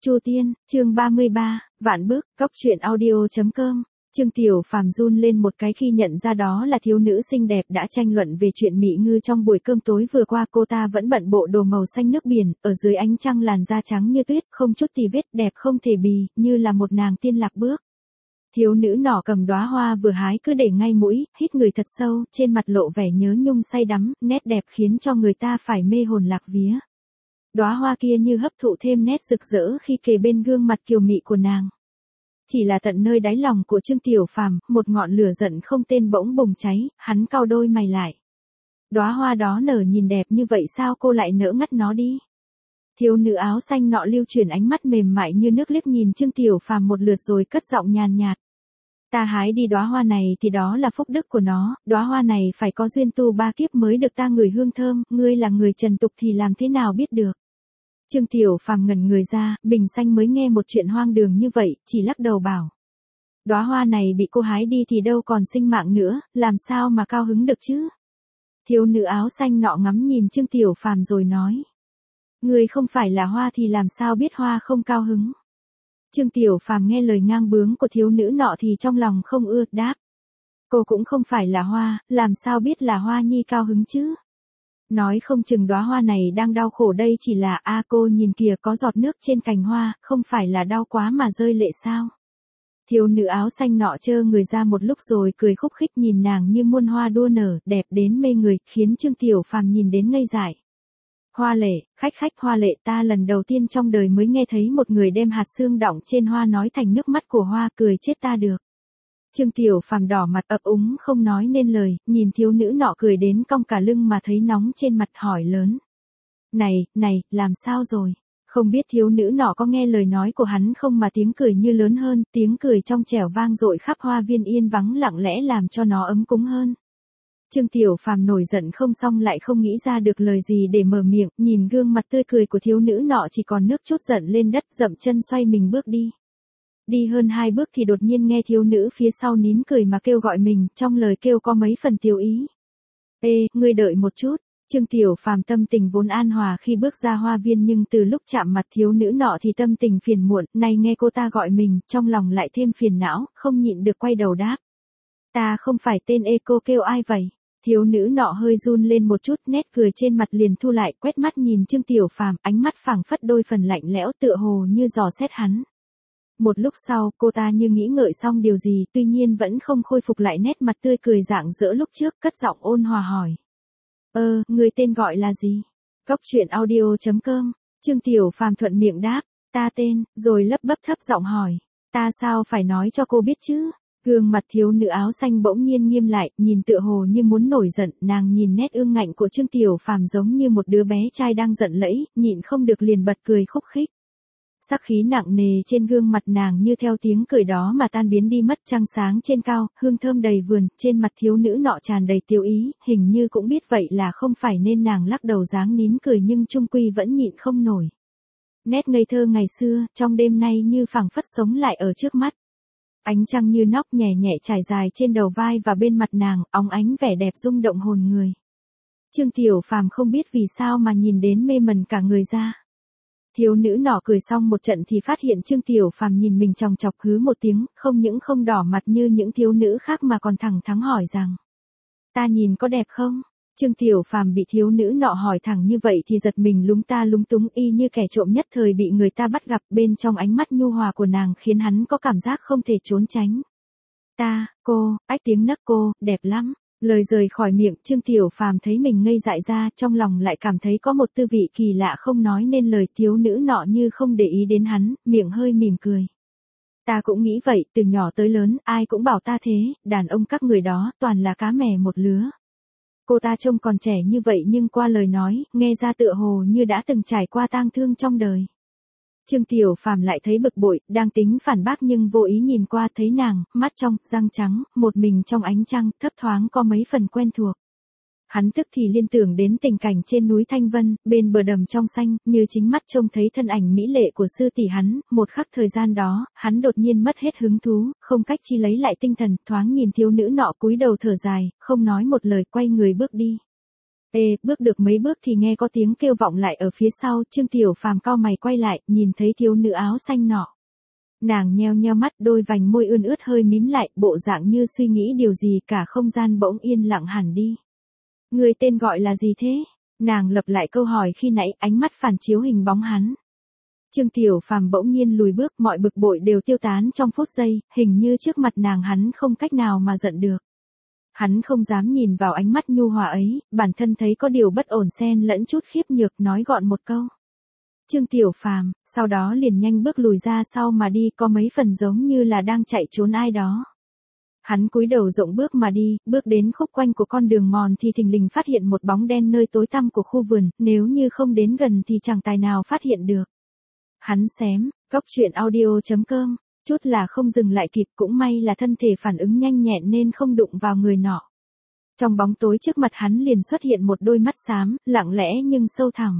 Chu Tiên, chương 33, Vạn Bước, Cóc truyện audio.com. Trương Tiểu Phàm run lên một cái khi nhận ra đó là thiếu nữ xinh đẹp đã tranh luận về chuyện Mỹ Ngư trong buổi cơm tối vừa qua. Cô ta vẫn bận bộ đồ màu xanh nước biển, ở dưới ánh trăng làn da trắng như tuyết, không chút tì vết, đẹp không thể bì, như là một nàng tiên lạc bước. Thiếu nữ nọ cầm đóa hoa vừa hái cứ để ngay mũi, hít người thật sâu, trên mặt lộ vẻ nhớ nhung say đắm, nét đẹp khiến cho người ta phải mê hồn lạc vía. Đóa hoa kia như hấp thụ thêm nét rực rỡ khi kề bên gương mặt kiều mị của nàng. Chỉ là tận nơi đáy lòng của Trương Tiểu Phàm, một ngọn lửa giận không tên bỗng bùng cháy, hắn cau đôi mày lại. Đóa hoa đó nở nhìn đẹp như vậy sao cô lại nỡ ngắt nó đi? Thiếu nữ áo xanh nọ lưu chuyển ánh mắt mềm mại như nước liếc nhìn Trương Tiểu Phàm một lượt rồi cất giọng nhàn nhạt. Ta hái đi đóa hoa này thì đó là phúc đức của nó, đóa hoa này phải có duyên tu 3 kiếp mới được ta ngửi hương thơm, ngươi là người trần tục thì làm thế nào biết được? Trương Tiểu Phàm ngẩn người ra, bình xanh mới nghe một chuyện hoang đường như vậy, chỉ lắc đầu bảo. Đóa hoa này bị cô hái đi thì đâu còn sinh mạng nữa, làm sao mà cao hứng được chứ? Thiếu nữ áo xanh nọ ngắm nhìn Trương Tiểu Phàm rồi nói. Ngươi không phải là hoa thì làm sao biết hoa không cao hứng? Trương Tiểu Phàm nghe lời ngang bướng của thiếu nữ nọ thì trong lòng không ưa, đáp. Cô cũng không phải là hoa, làm sao biết là hoa nhi cao hứng chứ? Nói không chừng đóa hoa này đang đau khổ đây chỉ là cô nhìn kìa có giọt nước trên cành hoa, không phải là đau quá mà rơi lệ sao? Thiếu nữ áo xanh nọ trơ người ra một lúc rồi cười khúc khích nhìn nàng như muôn hoa đua nở, đẹp đến mê người, khiến Trương Tiểu Phàm nhìn đến ngây dại. Hoa lệ, khách hoa lệ, ta lần đầu tiên trong đời mới nghe thấy một người đem hạt xương đọng trên hoa nói thành nước mắt của hoa, cười chết ta được. Trương Tiểu Phàm đỏ mặt ấp úng không nói nên lời, nhìn thiếu nữ nọ cười đến cong cả lưng mà thấy nóng trên mặt hỏi lớn. Này, làm sao rồi? Không biết thiếu nữ nọ có nghe lời nói của hắn không mà tiếng cười như lớn hơn, tiếng cười trong trẻo vang dội khắp hoa viên yên vắng lặng lẽ làm cho nó ấm cúng hơn. Trương Tiểu Phàm nổi giận không xong lại không nghĩ ra được lời gì để mở miệng, nhìn gương mặt tươi cười của thiếu nữ nọ chỉ còn nước trút giận lên đất, dậm chân xoay mình bước đi. Đi hơn 2 bước thì đột nhiên nghe thiếu nữ phía sau nín cười mà kêu gọi mình, trong lời kêu có mấy phần tiêu ý. Ê, ngươi đợi một chút. Trương Tiểu Phàm tâm tình vốn an hòa khi bước ra hoa viên nhưng từ lúc chạm mặt thiếu nữ nọ thì tâm tình phiền muộn, nay nghe cô ta gọi mình, trong lòng lại thêm phiền não, không nhịn được quay đầu đáp. Ta không phải tên cô kêu ai vậy? Thiếu nữ nọ hơi run lên một chút, nét cười trên mặt liền thu lại, quét mắt nhìn Trương Tiểu Phàm, ánh mắt phảng phất đôi phần lạnh lẽo tựa hồ như dò xét hắn. Một lúc sau, cô ta như nghĩ ngợi xong điều gì, tuy nhiên vẫn không khôi phục lại nét mặt tươi cười rạng rỡ lúc trước, cất giọng ôn hòa hỏi. Người tên gọi là gì? Cóc truyện audio.com. Trương Tiểu Phàm thuận miệng đáp, ta tên, rồi lấp bấp thấp giọng hỏi. Ta sao phải nói cho cô biết chứ? Gương mặt thiếu nữ áo xanh bỗng nhiên nghiêm lại, nhìn tựa hồ như muốn nổi giận, nàng nhìn nét ương ngạnh của Trương Tiểu Phàm giống như một đứa bé trai đang giận lẫy, nhịn không được liền bật cười khúc khích. Sắc khí nặng nề trên gương mặt nàng như theo tiếng cười đó mà tan biến đi mất, trăng sáng trên cao, hương thơm đầy vườn, trên mặt thiếu nữ nọ tràn đầy tiêu ý, hình như cũng biết vậy là không phải nên nàng lắc đầu dáng nín cười nhưng chung quy vẫn nhịn không nổi. Nét ngây thơ ngày xưa, trong đêm nay như phảng phất sống lại ở trước mắt. Ánh trăng như nóc nhẹ nhẹ trải dài trên đầu vai và bên mặt nàng, óng ánh vẻ đẹp rung động hồn người. Trương Tiểu Phàm không biết vì sao mà nhìn đến mê mẩn cả người ra. Thiếu nữ nọ cười xong một trận thì phát hiện Trương Tiểu Phàm nhìn mình chòng chọc hứ một tiếng, không những không đỏ mặt như những thiếu nữ khác mà còn thẳng thắn hỏi rằng. Ta nhìn có đẹp không? Trương Tiểu Phàm bị thiếu nữ nọ hỏi thẳng như vậy thì giật mình lúng ta lúng túng y như kẻ trộm nhất thời bị người ta bắt gặp, bên trong ánh mắt nhu hòa của nàng khiến hắn có cảm giác không thể trốn tránh. Tiếng nấc cô, đẹp lắm. Lời rời khỏi miệng, Trương Tiểu Phàm thấy mình ngây dại ra, trong lòng lại cảm thấy có một tư vị kỳ lạ không nói nên lời. Thiếu nữ nọ như không để ý đến hắn, miệng hơi mỉm cười. Ta cũng nghĩ vậy, từ nhỏ tới lớn, ai cũng bảo ta thế, đàn ông các người đó, toàn là cá mè một lứa. Cô ta trông còn trẻ như vậy nhưng qua lời nói, nghe ra tựa hồ như đã từng trải qua tang thương trong đời. Trương Tiểu Phàm lại thấy bực bội, đang tính phản bác nhưng vô ý nhìn qua thấy nàng, mắt trong, răng trắng, một mình trong ánh trăng, thấp thoáng có mấy phần quen thuộc. Hắn tức thì liên tưởng đến tình cảnh trên núi Thanh Vân, bên bờ đầm trong xanh, như chính mắt trông thấy thân ảnh mỹ lệ của sư tỷ hắn, một khắc thời gian đó, hắn đột nhiên mất hết hứng thú, không cách chi lấy lại tinh thần, thoáng nhìn thiếu nữ nọ cúi đầu thở dài, không nói một lời quay người bước đi. Bước được mấy bước thì nghe có tiếng kêu vọng lại ở phía sau, Trương Tiểu Phàm cau mày quay lại, nhìn thấy thiếu nữ áo xanh nọ. Nàng nheo nheo mắt, đôi vành môi ươn ướt hơi mím lại, bộ dạng như suy nghĩ điều gì, cả không gian bỗng yên lặng hẳn đi. Người tên gọi là gì thế? Nàng lặp lại câu hỏi khi nãy, ánh mắt phản chiếu hình bóng hắn. Trương Tiểu Phàm bỗng nhiên lùi bước, mọi bực bội đều tiêu tán trong phút giây, hình như trước mặt nàng hắn không cách nào mà giận được. Hắn không dám nhìn vào ánh mắt nhu hòa ấy, bản thân thấy có điều bất ổn xen lẫn chút khiếp nhược, nói gọn một câu. Trương Tiểu Phàm, sau đó liền nhanh bước lùi ra sau mà đi, có mấy phần giống như là đang chạy trốn ai đó. Hắn cúi đầu rộng bước mà đi, bước đến khúc quanh của con đường mòn thì thình lình phát hiện một bóng đen nơi tối tăm của khu vườn, nếu như không đến gần thì chẳng tài nào phát hiện được. Hắn xém, coctruyện.audio.com, chút là không dừng lại kịp, cũng may là thân thể phản ứng nhanh nhẹn nên không đụng vào người nọ. Trong bóng tối trước mặt hắn liền xuất hiện một đôi mắt xám, lặng lẽ nhưng sâu thẳm.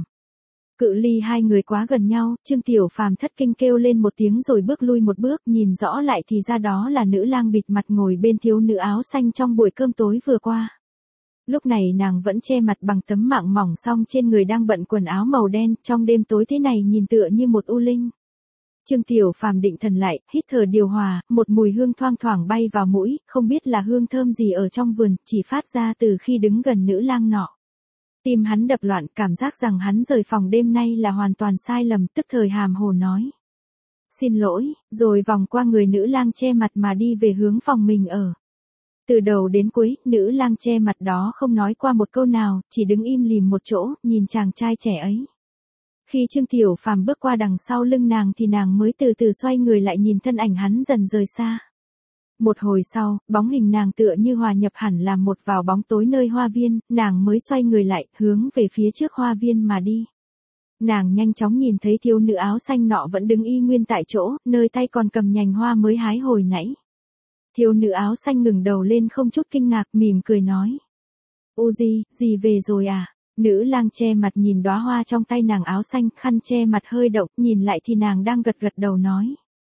Cự ly hai người quá gần nhau, Trương Tiểu Phàm thất kinh kêu lên một tiếng rồi bước lui một bước, nhìn rõ lại thì ra đó là nữ lang bịt mặt ngồi bên thiếu nữ áo xanh trong buổi cơm tối vừa qua. Lúc này nàng vẫn che mặt bằng tấm mạng mỏng, song trên người đang bận quần áo màu đen, trong đêm tối thế này nhìn tựa như một u linh. Trương Tiểu Phàm định thần lại, hít thở điều hòa, một mùi hương thoang thoảng bay vào mũi, không biết là hương thơm gì ở trong vườn, chỉ phát ra từ khi đứng gần nữ lang nọ. Tim hắn đập loạn, cảm giác rằng hắn rời phòng đêm nay là hoàn toàn sai lầm, tức thời hàm hồ nói. Xin lỗi, rồi vòng qua người nữ lang che mặt mà đi về hướng phòng mình ở. Từ đầu đến cuối, nữ lang che mặt đó không nói qua một câu nào, chỉ đứng im lìm một chỗ, nhìn chàng trai trẻ ấy. Khi Trương Tiểu Phàm bước qua đằng sau lưng nàng thì nàng mới từ từ xoay người lại, nhìn thân ảnh hắn dần rời xa. Một hồi sau, bóng hình nàng tựa như hòa nhập hẳn làm một vào bóng tối nơi hoa viên, nàng mới xoay người lại, hướng về phía trước hoa viên mà đi. Nàng nhanh chóng nhìn thấy thiếu nữ áo xanh nọ vẫn đứng y nguyên tại chỗ, nơi tay còn cầm nhành hoa mới hái hồi nãy. Thiếu nữ áo xanh ngừng đầu lên không chút kinh ngạc, mỉm cười nói. Uzi, gì về rồi à? Nữ lang che mặt nhìn đóa hoa trong tay nàng áo xanh, khăn che mặt hơi động, nhìn lại thì nàng đang gật gật đầu nói.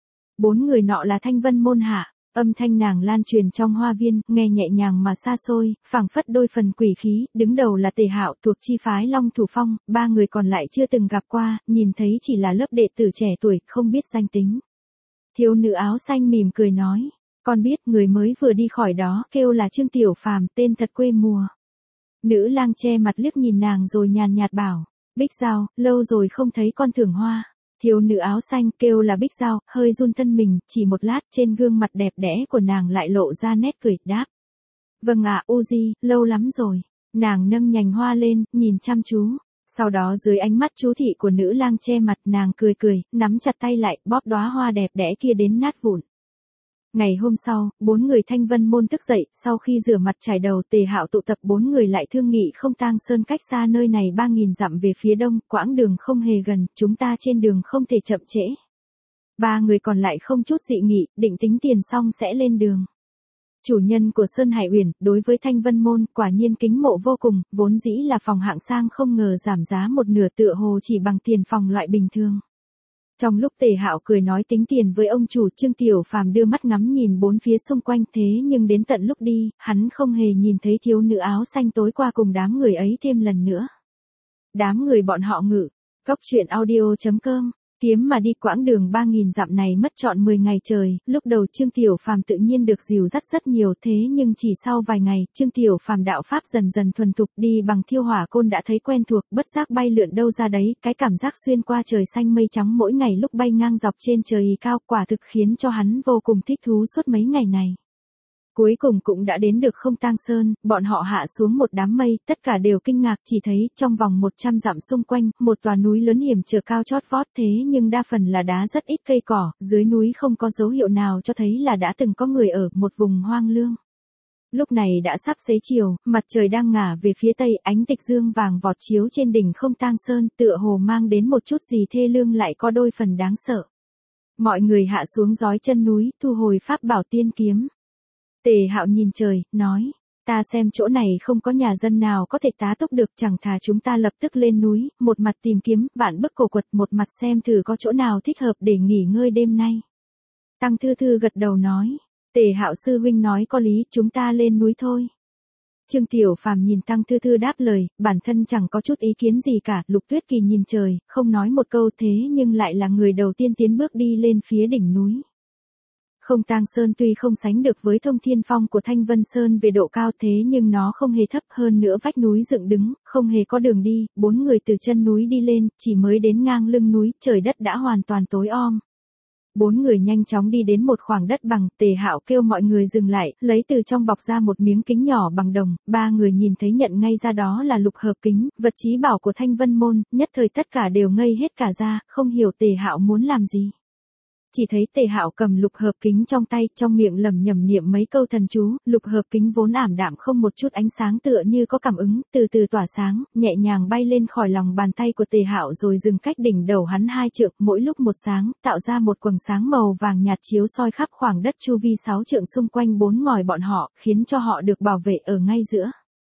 4 người nọ là Thanh Vân môn hạ. Âm thanh nàng lan truyền trong hoa viên, nghe nhẹ nhàng mà xa xôi, phảng phất đôi phần quỷ khí, đứng đầu là Tề Hạo thuộc chi phái Long Thủ Phong, 3 người còn lại chưa từng gặp qua, nhìn thấy chỉ là lớp đệ tử trẻ tuổi, không biết danh tính. Thiếu nữ áo xanh mỉm cười nói, con biết người mới vừa đi khỏi đó, kêu là Trương Tiểu Phàm, tên thật quê mùa. Nữ lang che mặt liếc nhìn nàng rồi nhàn nhạt bảo, Bích Giao, lâu rồi không thấy con thưởng hoa. Thiếu nữ áo xanh kêu là Bích Giao, hơi run thân mình, chỉ một lát trên gương mặt đẹp đẽ của nàng lại lộ ra nét cười, đáp. Vâng ạ, Uzi, lâu lắm rồi. Nàng nâng nhành hoa lên, nhìn chăm chú. Sau đó dưới ánh mắt chú thị của nữ lang che mặt, nàng cười cười, nắm chặt tay lại, bóp đóa hoa đẹp đẽ kia đến nát vụn. Ngày hôm sau, 4 người Thanh Vân môn thức dậy, sau khi rửa mặt chải đầu, Tề Hạo tụ tập 4 người lại thương nghị không tang sơn cách xa nơi này 3.000 dặm về phía đông, quãng đường không hề gần, chúng ta trên đường không thể chậm trễ. 3 người còn lại không chút dị nghị, định tính tiền xong sẽ lên đường. Chủ nhân của Sơn Hải Uyển, đối với Thanh Vân môn, quả nhiên kính mộ vô cùng, vốn dĩ là phòng hạng sang không ngờ giảm giá một nửa, tựa hồ chỉ bằng tiền phòng loại bình thường. Trong lúc Tề Hạo cười nói tính tiền với ông chủ, Trương Tiểu Phàm đưa mắt ngắm nhìn bốn phía xung quanh, thế nhưng đến tận lúc đi, hắn không hề nhìn thấy thiếu nữ áo xanh tối qua cùng đám người ấy thêm lần nữa. Đám người bọn họ ngự, coctruyện.audio.com, kiếm mà đi quãng đường 3.000 dặm này mất trọn 10 ngày trời, lúc đầu Trương Tiểu Phàm tự nhiên được dìu dắt rất nhiều, thế nhưng chỉ sau vài ngày, Trương Tiểu Phàm đạo pháp dần dần thuần thục, đi bằng thiêu hỏa côn đã thấy quen thuộc, bất giác bay lượn đâu ra đấy, cái cảm giác xuyên qua trời xanh mây trắng mỗi ngày lúc bay ngang dọc trên trời cao, quả thực khiến cho hắn vô cùng thích thú suốt mấy ngày này. Cuối cùng cũng đã đến được Không Tang Sơn, bọn họ hạ xuống một đám mây, tất cả đều kinh ngạc, chỉ thấy, trong vòng 100 dặm xung quanh, một tòa núi lớn hiểm trở cao chót vót, thế nhưng đa phần là đá, rất ít cây cỏ, dưới núi không có dấu hiệu nào cho thấy là đã từng có người ở, một vùng hoang lương. Lúc này đã sắp xế chiều, mặt trời đang ngả về phía tây, ánh tịch dương vàng vọt chiếu trên đỉnh Không Tang Sơn, tựa hồ mang đến một chút gì thê lương lại có đôi phần đáng sợ. Mọi người hạ xuống dói chân núi, thu hồi pháp bảo tiên kiếm. Tề Hạo nhìn trời, nói, ta xem chỗ này không có nhà dân nào có thể tá túc được, chẳng thà chúng ta lập tức lên núi, một mặt tìm kiếm, vạn bức cổ quật, một mặt xem thử có chỗ nào thích hợp để nghỉ ngơi đêm nay. Tăng Thư Thư gật đầu nói, Tề Hạo sư huynh nói có lý, chúng ta lên núi thôi. Trương Tiểu Phàm nhìn Tăng Thư Thư đáp lời, bản thân chẳng có chút ý kiến gì cả, Lục Tuyết Kỳ nhìn trời, không nói một câu thế nhưng lại là người đầu tiên tiến bước đi lên phía đỉnh núi. Không Tang Sơn tuy không sánh được với Thông Thiên Phong của Thanh Vân Sơn về độ cao thế nhưng nó không hề thấp, hơn nữa vách núi dựng đứng, không hề có đường đi, 4 người từ chân núi đi lên, chỉ mới đến ngang lưng núi, trời đất đã hoàn toàn tối om. 4 người nhanh chóng đi đến một khoảng đất bằng, Tề Hạo kêu mọi người dừng lại, lấy từ trong bọc ra một miếng kính nhỏ bằng đồng, 3 người nhìn thấy nhận ngay ra đó là lục hợp kính, vật chí bảo của Thanh Vân môn, nhất thời tất cả đều ngây hết cả ra, không hiểu Tề Hạo muốn làm gì. Chỉ thấy Tề Hạo cầm lục hợp kính trong tay, trong miệng lẩm nhẩm niệm mấy câu thần chú, lục hợp kính vốn ảm đạm không một chút ánh sáng tựa như có cảm ứng, từ từ tỏa sáng, nhẹ nhàng bay lên khỏi lòng bàn tay của Tề Hạo rồi dừng cách đỉnh đầu hắn 2 trượng, mỗi lúc một sáng, tạo ra một quầng sáng màu vàng nhạt chiếu soi khắp khoảng đất chu vi 6 trượng xung quanh 4 ngòi bọn họ, khiến cho họ được bảo vệ ở ngay giữa.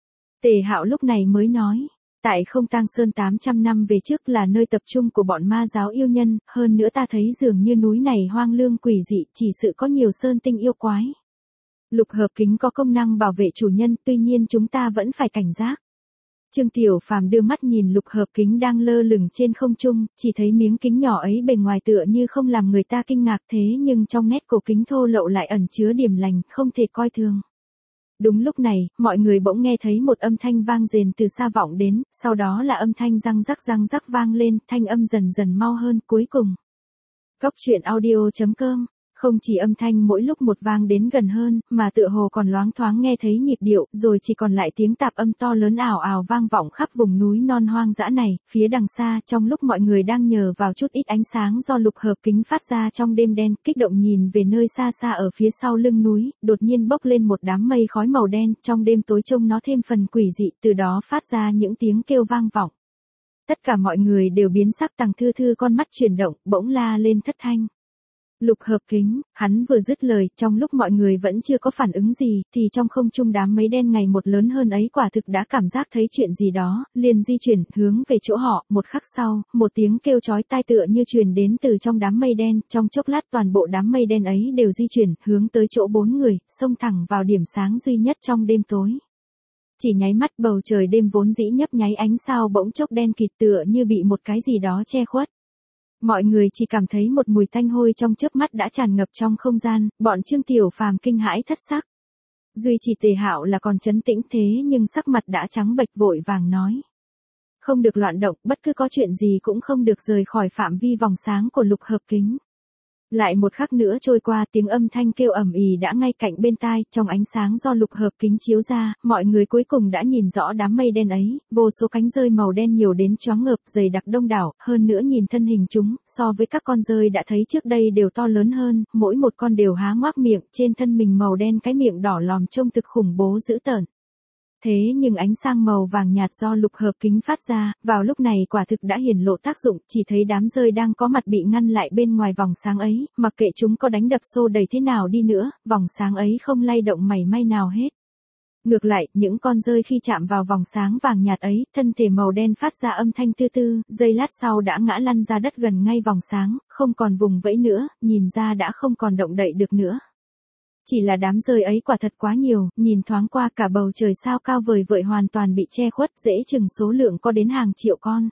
Tề Hạo lúc này mới nói. Tại Không Tang Sơn 800 năm về trước là nơi tập trung của bọn ma giáo yêu nhân, hơn nữa ta thấy dường như núi này hoang lương quỷ dị, chỉ sự có nhiều sơn tinh yêu quái. Lục hợp kính có công năng bảo vệ chủ nhân, tuy nhiên chúng ta vẫn phải cảnh giác. Trương Tiểu Phàm đưa mắt nhìn lục hợp kính đang lơ lửng trên không trung, chỉ thấy miếng kính nhỏ ấy bề ngoài tựa như không làm người ta kinh ngạc thế nhưng trong nét cổ kính thô lậu lại ẩn chứa điểm lành, không thể coi thường. Đúng lúc này, mọi người bỗng nghe thấy một âm thanh vang rền từ xa vọng đến, sau đó là âm thanh răng rắc vang lên, thanh âm dần dần mau hơn, cuối cùng. Góc truyện audio.com, không chỉ âm thanh mỗi lúc một vang đến gần hơn, mà tựa hồ còn loáng thoáng nghe thấy nhịp điệu, rồi chỉ còn lại tiếng tạp âm to lớn ào ào vang vọng khắp vùng núi non hoang dã này, phía đằng xa, trong lúc mọi người đang nhờ vào chút ít ánh sáng do lục hợp kính phát ra trong đêm đen, kích động nhìn về nơi xa xa ở phía sau lưng núi, đột nhiên bốc lên một đám mây khói màu đen, trong đêm tối trông nó thêm phần quỷ dị, từ đó phát ra những tiếng kêu vang vọng. Tất cả mọi người đều biến sắc, Tằng Thư Thư con mắt chuyển động, bỗng la lên thất thanh. Lục hợp kính, hắn vừa dứt lời, trong lúc mọi người vẫn chưa có phản ứng gì, thì trong không trung đám mây đen ngày một lớn hơn ấy quả thực đã cảm giác thấy chuyện gì đó, liền di chuyển, hướng về chỗ họ, một khắc sau, một tiếng kêu chói tai tựa như truyền đến từ trong đám mây đen, trong chốc lát toàn bộ đám mây đen ấy đều di chuyển, hướng tới chỗ 4 người, xông thẳng vào điểm sáng duy nhất trong đêm tối. Chỉ nháy mắt bầu trời đêm vốn dĩ nhấp nháy ánh sao bỗng chốc đen kịt tựa như bị một cái gì đó che khuất. Mọi người chỉ cảm thấy một mùi tanh hôi trong chớp mắt đã tràn ngập trong không gian, bọn Trương Tiểu Phàm kinh hãi thất sắc. Duy chỉ Tề Hạo là còn trấn tĩnh thế nhưng sắc mặt đã trắng bệch vội vàng nói. Không được loạn động, bất cứ có chuyện gì cũng không được rời khỏi phạm vi vòng sáng của lục hợp kính. Lại một khắc nữa trôi qua, tiếng âm thanh kêu ầm ĩ đã ngay cạnh bên tai, trong ánh sáng do lục hợp kính chiếu ra, mọi người cuối cùng đã nhìn rõ đám mây đen ấy, vô số cánh dơi màu đen nhiều đến choáng ngợp, dày đặc đông đảo, hơn nữa nhìn thân hình chúng, so với các con dơi đã thấy trước đây đều to lớn hơn, mỗi một con đều há ngoác miệng, trên thân mình màu đen cái miệng đỏ lòm trông thực khủng bố dữ tợn. Thế nhưng ánh sáng màu vàng nhạt do lục hợp kính phát ra, vào lúc này quả thực đã hiển lộ tác dụng, chỉ thấy đám dơi đang có mặt bị ngăn lại bên ngoài vòng sáng ấy, mặc kệ chúng có đánh đập xô đẩy thế nào đi nữa, vòng sáng ấy không lay động mảy may nào hết. Ngược lại, những con dơi khi chạm vào vòng sáng vàng nhạt ấy, thân thể màu đen phát ra âm thanh tư tư, giây lát sau đã ngã lăn ra đất gần ngay vòng sáng, không còn vùng vẫy nữa, nhìn ra đã không còn động đậy được nữa. Chỉ là đám dơi ấy quả thật quá nhiều, nhìn thoáng qua cả bầu trời sao cao vời vợi hoàn toàn bị che khuất, dễ chừng số lượng có đến hàng triệu con.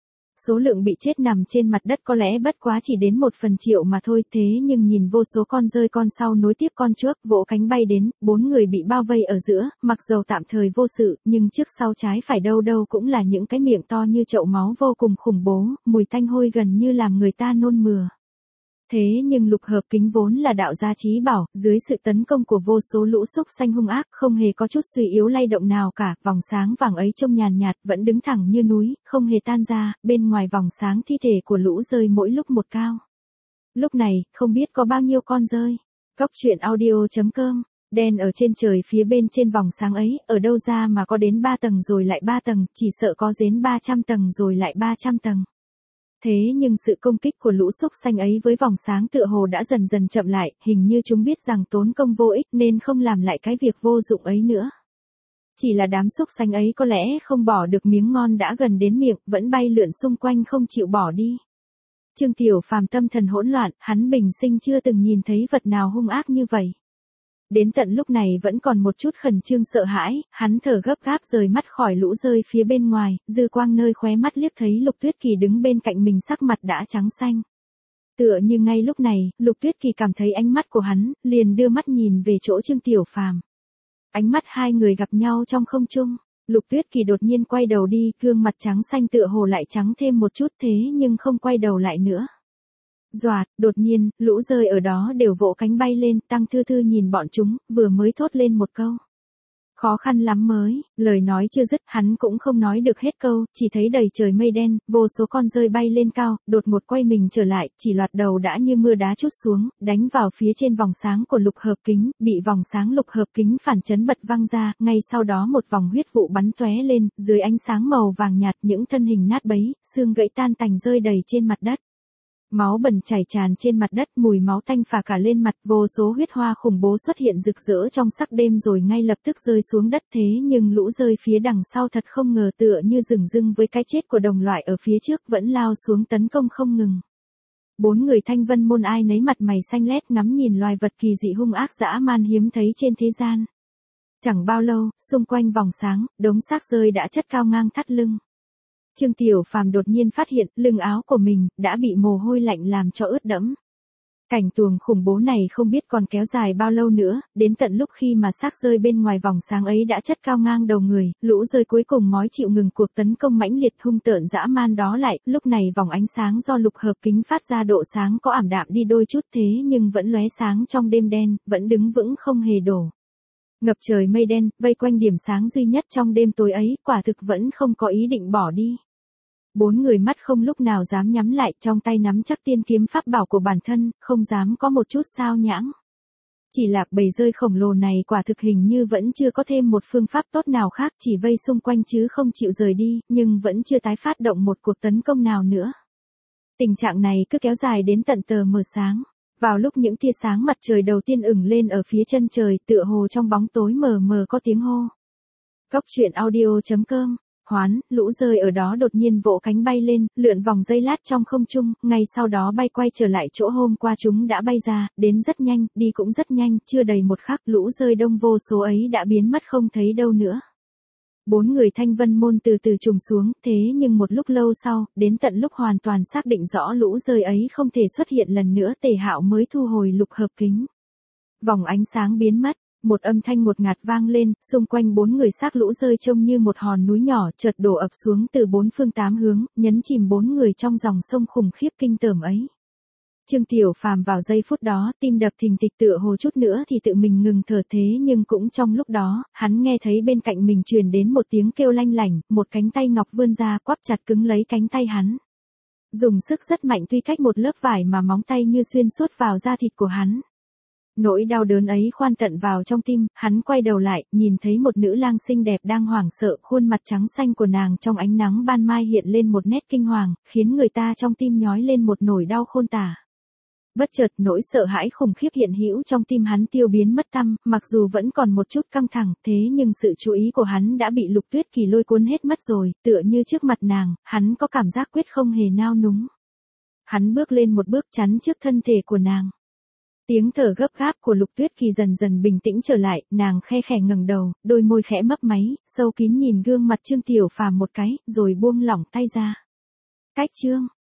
Số lượng bị chết nằm trên mặt đất có lẽ bất quá chỉ đến 1/1.000.000 mà thôi, thế nhưng nhìn vô số con dơi con sau nối tiếp con trước, vỗ cánh bay đến, 4 người bị bao vây ở giữa, mặc dầu tạm thời vô sự, nhưng trước sau trái phải đâu đâu cũng là những cái miệng to như chậu máu vô cùng khủng bố, mùi tanh hôi gần như làm người ta nôn mửa. Thế nhưng lục hợp kính vốn là đạo gia chí bảo, dưới sự tấn công của vô số lũ súc sanh hung ác, không hề có chút suy yếu lay động nào cả, vòng sáng vàng ấy trông nhàn nhạt, vẫn đứng thẳng như núi, không hề tan ra, bên ngoài vòng sáng thi thể của lũ dơi mỗi lúc một cao. Lúc này, không biết có bao nhiêu con dơi. Góc truyện audio.com, đen ở trên trời phía bên trên vòng sáng ấy, ở đâu ra mà có đến 3 tầng rồi lại 3 tầng, chỉ sợ có đến 300 tầng rồi lại 300 tầng. Thế nhưng sự công kích của lũ súc sanh ấy với vòng sáng tựa hồ đã dần dần chậm lại, hình như chúng biết rằng tốn công vô ích nên không làm lại cái việc vô dụng ấy nữa. Chỉ là đám súc sanh ấy có lẽ không bỏ được miếng ngon đã gần đến miệng, vẫn bay lượn xung quanh không chịu bỏ đi. Trương Tiểu Phàm tâm thần hỗn loạn, hắn bình sinh chưa từng nhìn thấy vật nào hung ác như vậy. Đến tận lúc này vẫn còn một chút khẩn trương sợ hãi, hắn thở gấp gáp rời mắt khỏi lũ rơi phía bên ngoài, dư quang nơi khóe mắt liếc thấy Lục Tuyết Kỳ đứng bên cạnh mình sắc mặt đã trắng xanh. Tựa như ngay lúc này, Lục Tuyết Kỳ cảm thấy ánh mắt của hắn, liền đưa mắt nhìn về chỗ Trương Tiểu Phàm. Ánh mắt hai người gặp nhau trong không trung, Lục Tuyết Kỳ đột nhiên quay đầu đi, gương mặt trắng xanh tựa hồ lại trắng thêm một chút thế nhưng không quay đầu lại nữa. Doạt, đột nhiên, lũ rơi ở đó đều vỗ cánh bay lên, Tăng Thư Thư nhìn bọn chúng, vừa mới thốt lên một câu. Khó khăn lắm mới, lời nói chưa dứt, hắn cũng không nói được hết câu, chỉ thấy đầy trời mây đen, vô số con rơi bay lên cao, đột ngột quay mình trở lại, chỉ loạt đầu đã như mưa đá trút xuống, đánh vào phía trên vòng sáng của lục hợp kính, bị vòng sáng lục hợp kính phản chấn bật văng ra, ngay sau đó một vòng huyết vụ bắn tóe lên, dưới ánh sáng màu vàng nhạt những thân hình nát bấy, xương gãy tan tành rơi đầy trên mặt đất. Máu bẩn chảy tràn trên mặt đất, mùi máu tanh phả cả lên mặt, vô số huyết hoa khủng bố xuất hiện rực rỡ trong sắc đêm rồi ngay lập tức rơi xuống đất thế nhưng lũ rơi phía đằng sau thật không ngờ tựa như rừng rưng với cái chết của đồng loại ở phía trước vẫn lao xuống tấn công không ngừng. 4 người Thanh Vân môn ai nấy mặt mày xanh lét ngắm nhìn loài vật kỳ dị hung ác dã man hiếm thấy trên thế gian. Chẳng bao lâu, xung quanh vòng sáng, đống xác rơi đã chất cao ngang thắt lưng. Trương Tiểu Phàm đột nhiên phát hiện lưng áo của mình đã bị mồ hôi lạnh làm cho ướt đẫm. Cảnh tuồng khủng bố này không biết còn kéo dài bao lâu nữa, đến tận lúc khi mà xác rơi bên ngoài vòng sáng ấy đã chất cao ngang đầu người, lũ rơi cuối cùng mói chịu ngừng cuộc tấn công mãnh liệt hung tợn dã man đó lại, lúc này vòng ánh sáng do lục hợp kính phát ra độ sáng có ảm đạm đi đôi chút thế nhưng vẫn lóe sáng trong đêm đen, vẫn đứng vững không hề đổ. Ngập trời mây đen, vây quanh điểm sáng duy nhất trong đêm tối ấy, quả thực vẫn không có ý định bỏ đi. 4 người mắt không lúc nào dám nhắm lại, trong tay nắm chắc tiên kiếm pháp bảo của bản thân, không dám có một chút sao nhãng. Chỉ là bầy rơi khổng lồ này quả thực hình như vẫn chưa có thêm một phương pháp tốt nào khác, chỉ vây xung quanh chứ không chịu rời đi, nhưng vẫn chưa tái phát động một cuộc tấn công nào nữa. Tình trạng này cứ kéo dài đến tận tờ mờ sáng. Vào lúc những tia sáng mặt trời đầu tiên ửng lên ở phía chân trời, tựa hồ trong bóng tối mờ mờ có tiếng hô. Cốc truyện audio.com. Hoán, lũ rơi ở đó đột nhiên vỗ cánh bay lên, lượn vòng giây lát trong không trung, ngay sau đó bay quay trở lại chỗ hôm qua chúng đã bay ra, đến rất nhanh, đi cũng rất nhanh, chưa đầy một khắc lũ rơi đông vô số ấy đã biến mất không thấy đâu nữa. 4 người Thanh Vân môn từ từ trùng xuống, thế nhưng một lúc lâu sau, đến tận lúc hoàn toàn xác định rõ lũ rơi ấy không thể xuất hiện lần nữa, Tề Hạo mới thu hồi lục hợp kính. Vòng ánh sáng biến mất, một âm thanh ngột ngạt vang lên, xung quanh 4 người xác lũ rơi trông như một hòn núi nhỏ chợt đổ ập xuống từ 4 phương 8 hướng, nhấn chìm 4 người trong dòng sông khủng khiếp kinh tởm ấy. Trương Tiểu Phàm vào giây phút đó, tim đập thình thịch tựa hồ chút nữa thì tự mình ngừng thở thế nhưng cũng trong lúc đó, hắn nghe thấy bên cạnh mình truyền đến một tiếng kêu lanh lảnh, một cánh tay ngọc vươn ra quắp chặt cứng lấy cánh tay hắn. Dùng sức rất mạnh tuy cách một lớp vải mà móng tay như xuyên suốt vào da thịt của hắn. Nỗi đau đớn ấy khoan tận vào trong tim, hắn quay đầu lại, nhìn thấy một nữ lang xinh đẹp đang hoảng sợ, khuôn mặt trắng xanh của nàng trong ánh nắng ban mai hiện lên một nét kinh hoàng, khiến người ta trong tim nhói lên một nỗi đau khôn tả. Bất chợt nỗi sợ hãi khủng khiếp hiện hữu trong tim hắn tiêu biến mất tăm, mặc dù vẫn còn một chút căng thẳng, thế nhưng sự chú ý của hắn đã bị Lục Tuyết Kỳ lôi cuốn hết mất rồi, tựa như trước mặt nàng, hắn có cảm giác quyết không hề nao núng. Hắn bước lên một bước chắn trước thân thể của nàng. Tiếng thở gấp gáp của Lục Tuyết Kỳ dần dần bình tĩnh trở lại, nàng khe khẽ ngẩng đầu, đôi môi khẽ mấp máy, sâu kín nhìn gương mặt Trương Tiểu Phàm một cái, rồi buông lỏng tay ra. Cách chương